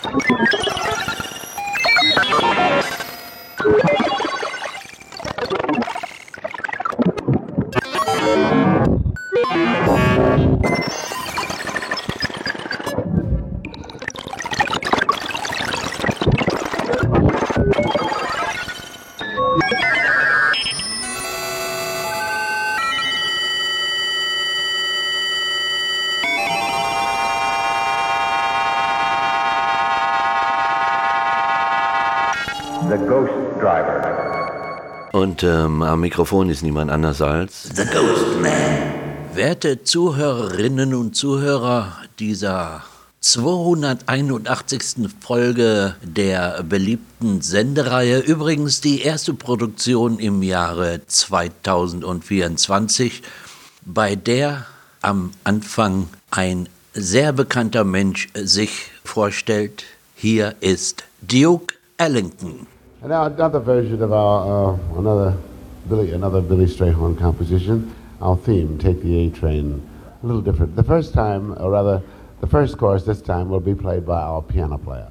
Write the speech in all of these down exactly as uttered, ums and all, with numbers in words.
The Ghost Driver. Und ähm, am Mikrofon ist niemand anders als The Ghost Man. Werte Zuhörerinnen und Zuhörer dieser zweihunderteinundachtzigsten Folge der beliebten Sendereihe. Übrigens die erste Produktion im Jahre zweitausendvierundzwanzig, bei der am Anfang ein sehr bekannter Mensch sich vorstellt. Hier ist Duke Ellington. And now another version of our, uh, another Billy, another Billy Strayhorn composition, our theme, Take the A Train, a little different. The first time, or rather, the first chorus this time will be played by our piano player.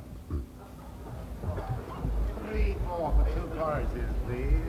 Three, four, two choruses, please.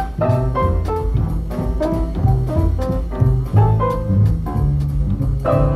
Thank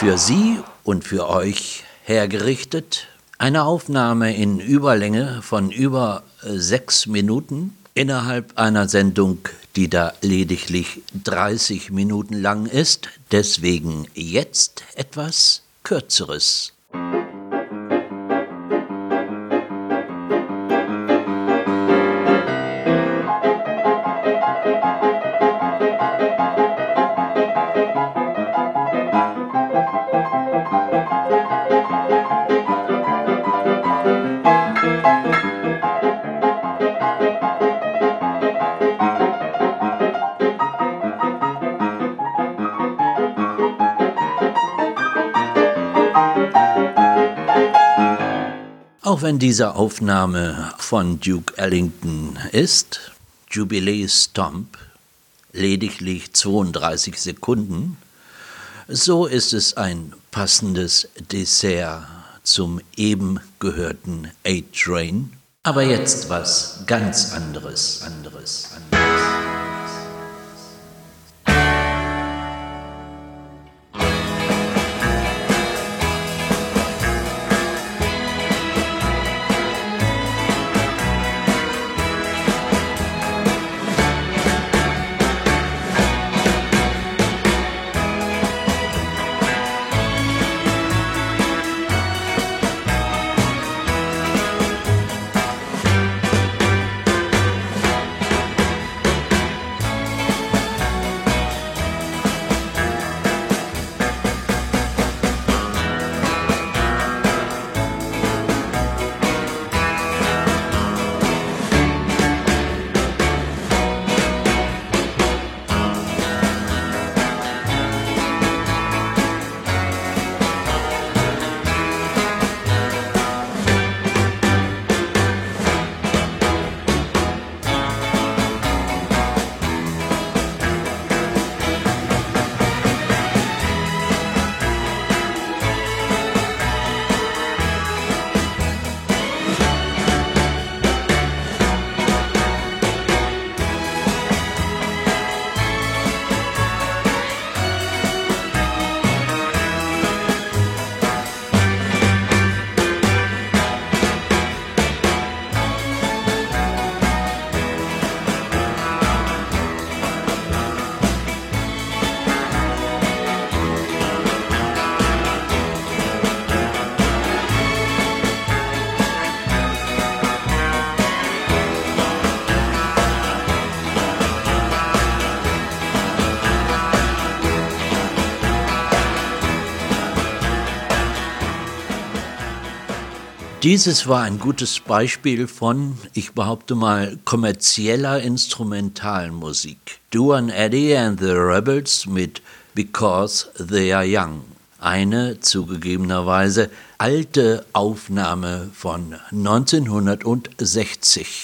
für Sie und für euch hergerichtet. Eine Aufnahme in Überlänge von über sechs Minuten innerhalb einer Sendung, die da lediglich dreißig Minuten lang ist. Deswegen jetzt etwas Kürzeres. Auch wenn diese Aufnahme von Duke Ellington ist, Jubilee Stomp, lediglich zweiunddreißig Sekunden, so ist es ein passendes Dessert zum eben gehörten A-Train. Aber jetzt was ganz anderes, anderes, anderes. Dieses war ein gutes Beispiel von, ich behaupte mal, kommerzieller Instrumentalmusik. Duane Eddy and the Rebels mit Because They Are Young. Eine zugegebenerweise alte Aufnahme von neunzehnhundertsechzig.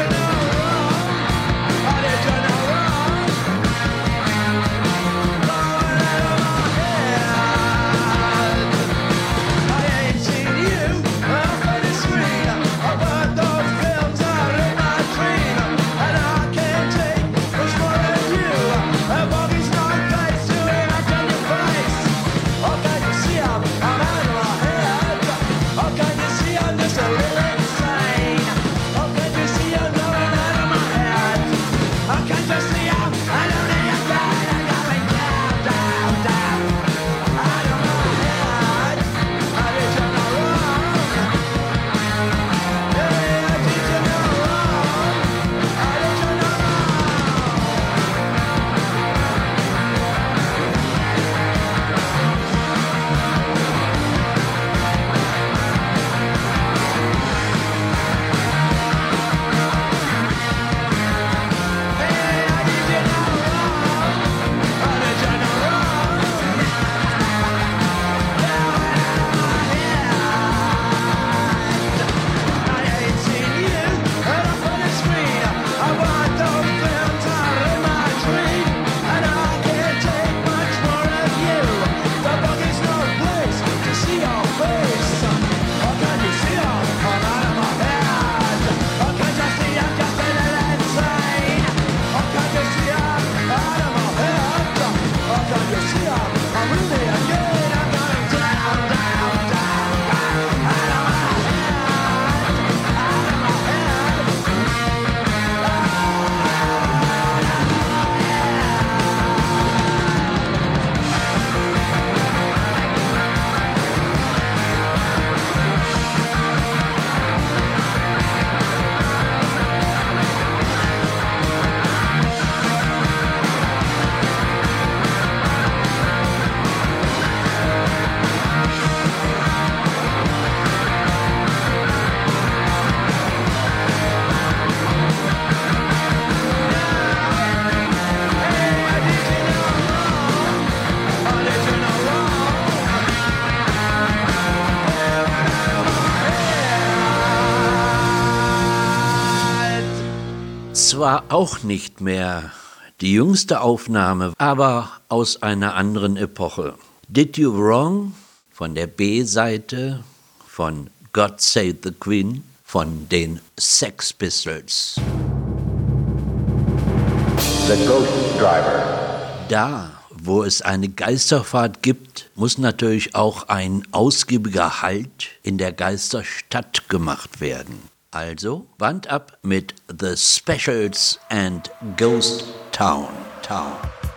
Did you know? zwar auch nicht mehr die jüngste Aufnahme, aber aus einer anderen Epoche. Did You Wrong von der B-Seite von God Save the Queen von den Sex Pistols. The Ghost Driver. Da, wo es eine Geisterfahrt gibt, muss natürlich auch ein ausgiebiger Halt in der Geisterstadt gemacht werden. Also Band ab mit The Specials and Ghost Town. Town.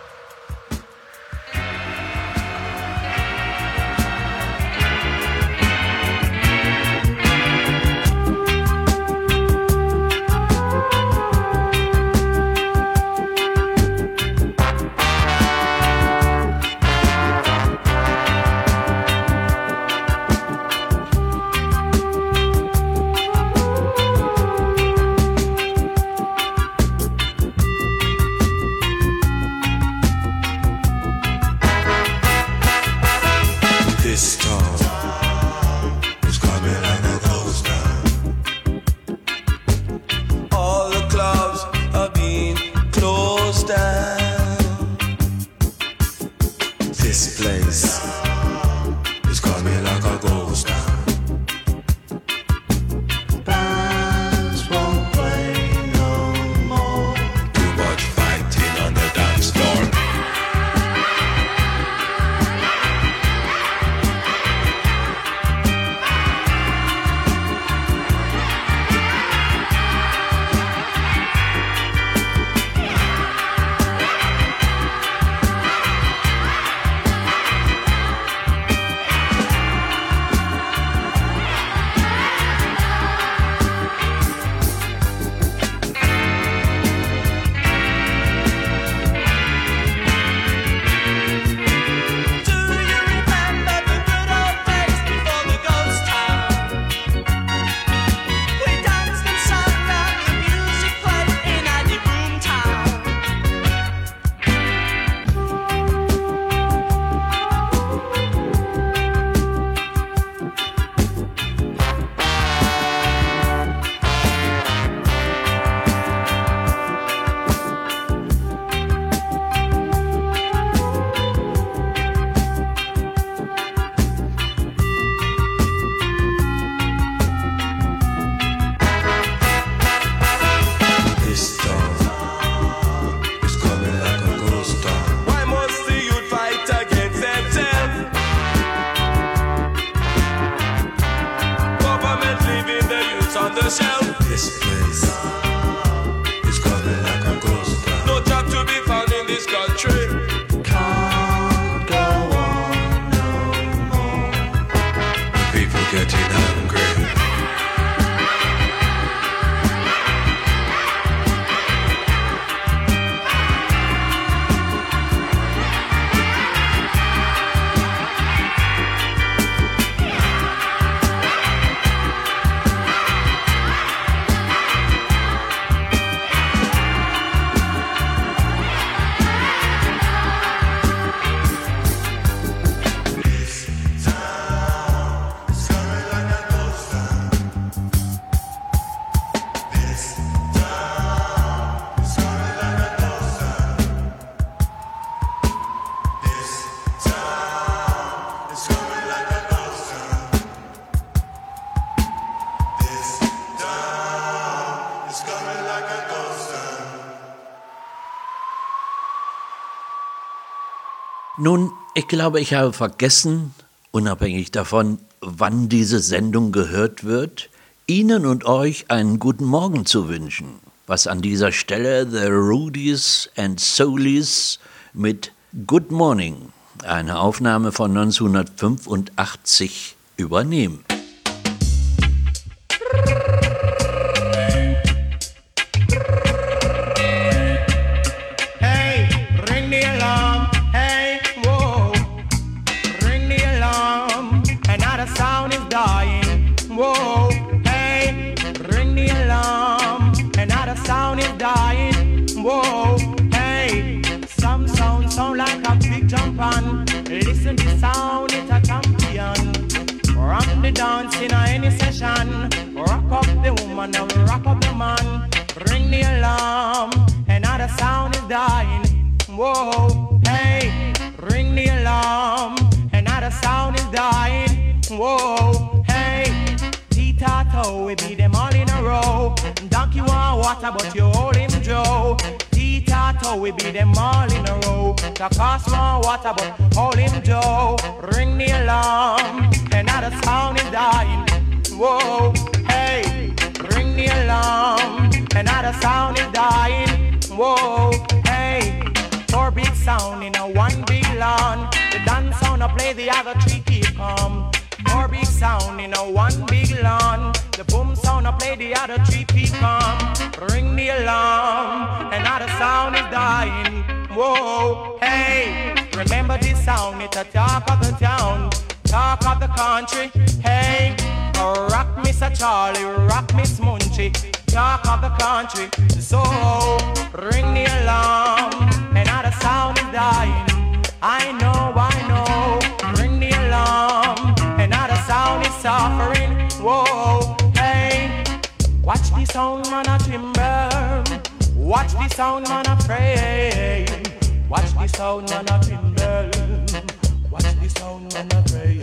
Nun, ich glaube, ich habe vergessen, unabhängig davon, wann diese Sendung gehört wird, Ihnen und euch einen guten Morgen zu wünschen, was an dieser Stelle The Rudies and Soulies mit Good Morning, eine Aufnahme von neunzehnhundertfünfundachtzig, übernehmen. Listen to sound, it's a champion. Rock the dance in any session. Rock up the woman and rock up the man. Ring the the alarm, another sound is dying. Whoa, hey, ring the alarm, another sound is dying. Whoa, hey, T-Tato, we beat them all in a row. Donkey want water, but you hold him Joe. T-Tato, we beat them all in a row. The cost want water, but hold him Joe. Ring the alarm, another sound is dying. Whoa, hey, ring the alarm, another sound is dying. Whoa, hey, four big sound in a one big lawn. The dance sound a play, the other three keep calm. Four big sound in a one big lawn. The boom sound a play, the other three keep calm. Ring the alarm, another sound is dying. Whoa, hey, remember this sound, it's a talk of the town, talk of the country. Hey, rock Mister Charlie, rock Miss Munchie, talk of the country. So ring the alarm, another sound is dying. I know, I know. Ring the alarm, another sound is suffering. Whoa, hey, watch the sound man a timber, watch the sound man a pray, watch the sound man a timber, watch the sound man a pray.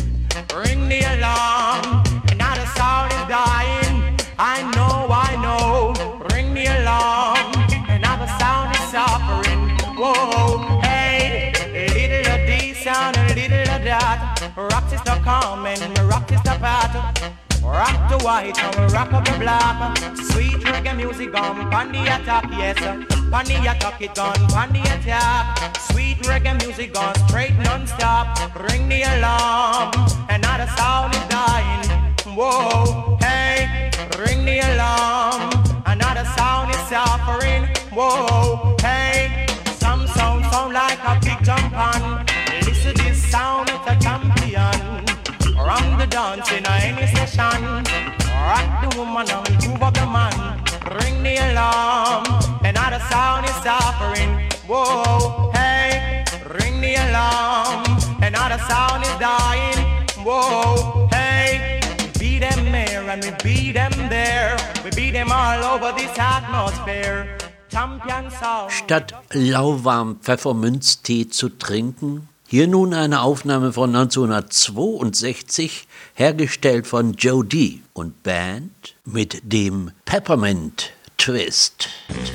Ring the alarm, another sound is dying. I know, I know. Ring the alarm, another sound is suffering. Whoa, hey, a little of this sound, a little of that. Rock is the calm and rock is the path. Rock the white and rock up the black. Sweet reggae music gone, pan the attack, yes. Pan the attack, it gone, pan the attack. Sweet reggae music gone, straight non-stop. Ring the alarm, another sound is dying. Whoa, hey, ring the alarm, another sound is suffering. Whoa, hey, some sound sound like a big jump on. Listen to this sound, it's a champion. Run the dance in any session. Rock the woman and move up the man. Ring the alarm, another sound is suffering. Whoa, hey, ring the alarm, another sound is dying. Whoa, hey, we beat them here and we beat them there. We beat them all over this atmosphere. Champion sound. Statt lauwarm Pfefferminztee zu trinken, hier nun eine Aufnahme von neunzehnhundertzweiundsechzig, hergestellt von Joe D. und Band mit dem Peppermint Twist.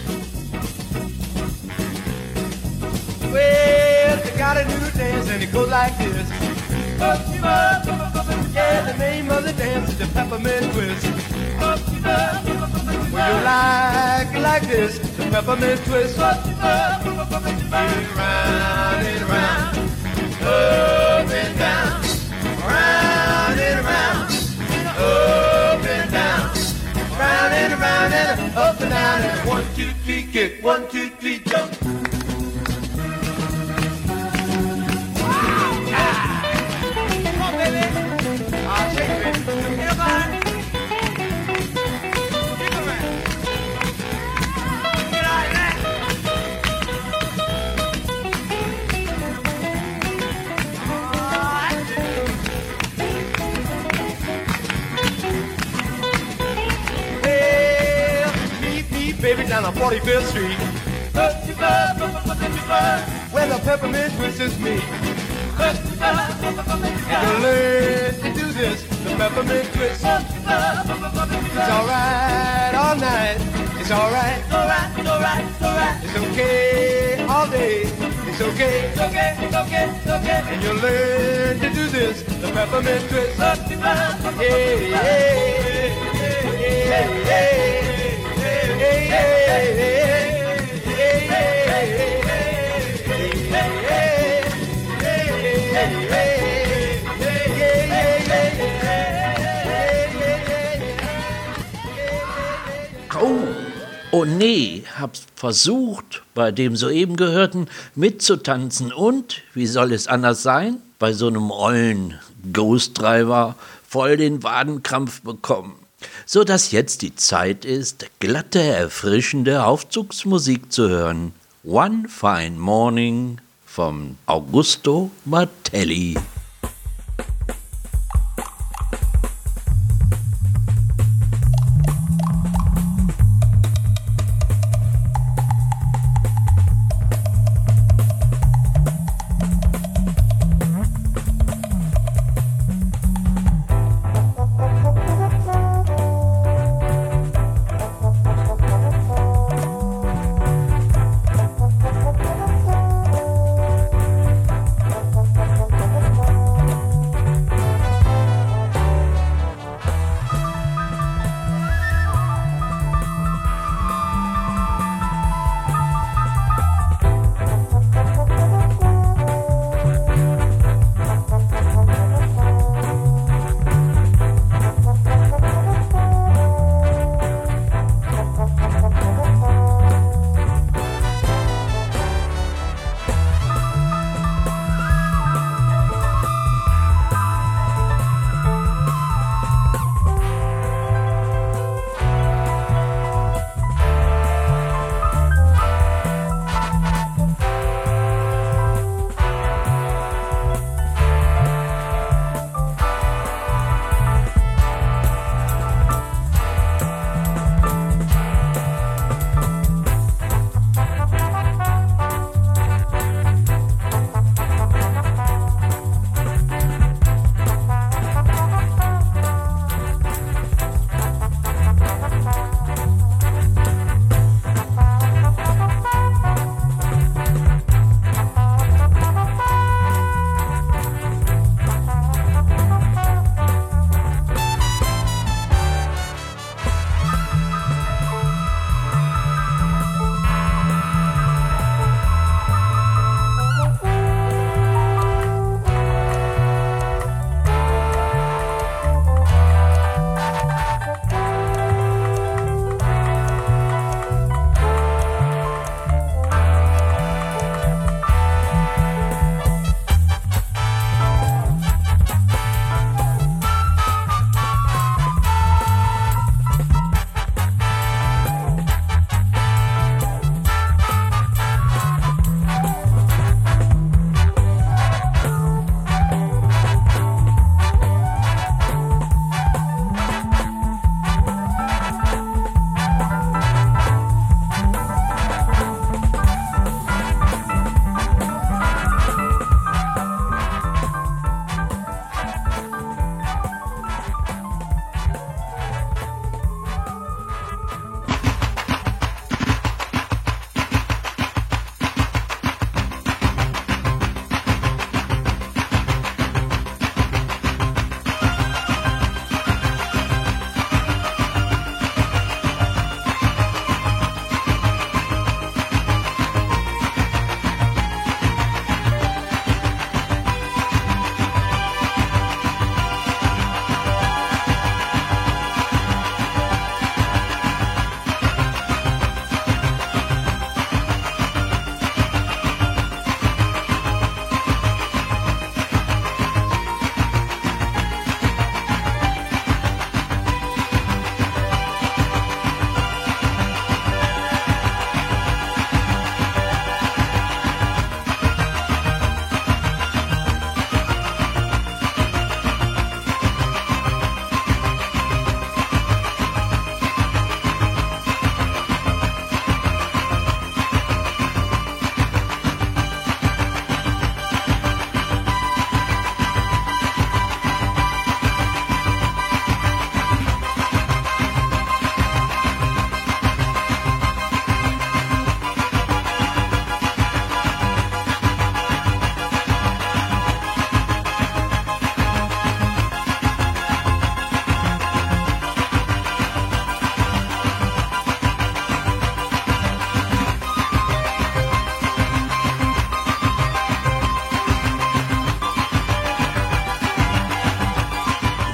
Well, they got a new dance and it goes like this. Yeah, the name of the dance is the Peppermint Twist. Well, you like it like this, the Peppermint Twist. Spin it round and round, up and down, round and round, up and down, round and around and up and down. And one, two, three, kick, one, two, three, jump. Baby, down on forty-fifth Street, where the Peppermint Twist is me. You learn to do this, the Peppermint Twist. It's alright all night, it's alright, it's alright, it's alright, it's alright. It's okay all day, it's okay, it's okay, it's okay, it's okay. And you learn to do this, the Peppermint Twist. Yeah, yeah, yeah, yeah, yeah. Oh, oh nee, hab's versucht, bei dem soeben Gehörten mitzutanzen und, wie soll es anders sein, bei so einem ollen Ghost Driver voll den Wadenkrampf bekommen. So dass jetzt die Zeit ist, glatte, erfrischende Aufzugsmusik zu hören. One Fine Morning vom Augusto Martelli.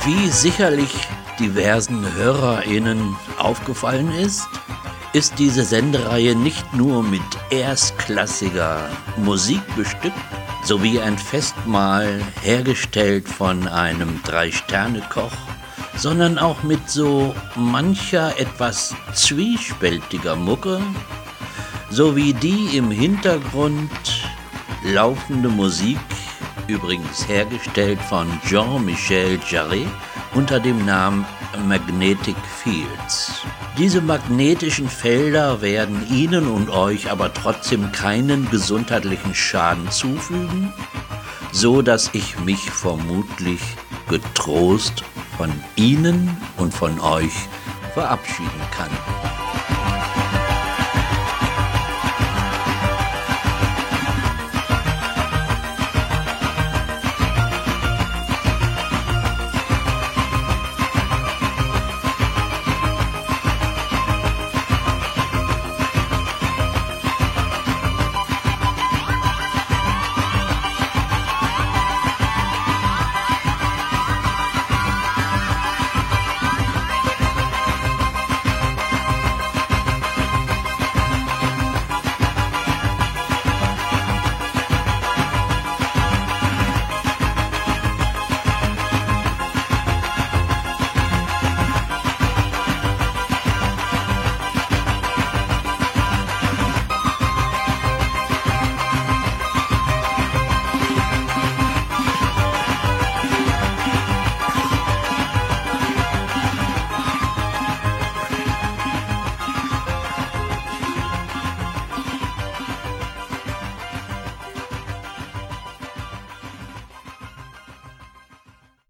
Wie sicherlich diversen HörerInnen aufgefallen ist, ist diese Sendereihe nicht nur mit erstklassiger Musik bestückt, sowie ein Festmahl hergestellt von einem Drei-Sterne-Koch, sondern auch mit so mancher etwas zwiespältiger Mucke, sowie die im Hintergrund laufende Musik, übrigens hergestellt von Jean-Michel Jarre unter dem Namen Magnetic Fields. Diese magnetischen Felder werden Ihnen und euch aber trotzdem keinen gesundheitlichen Schaden zufügen, so dass ich mich vermutlich getrost von Ihnen und von euch verabschieden kann.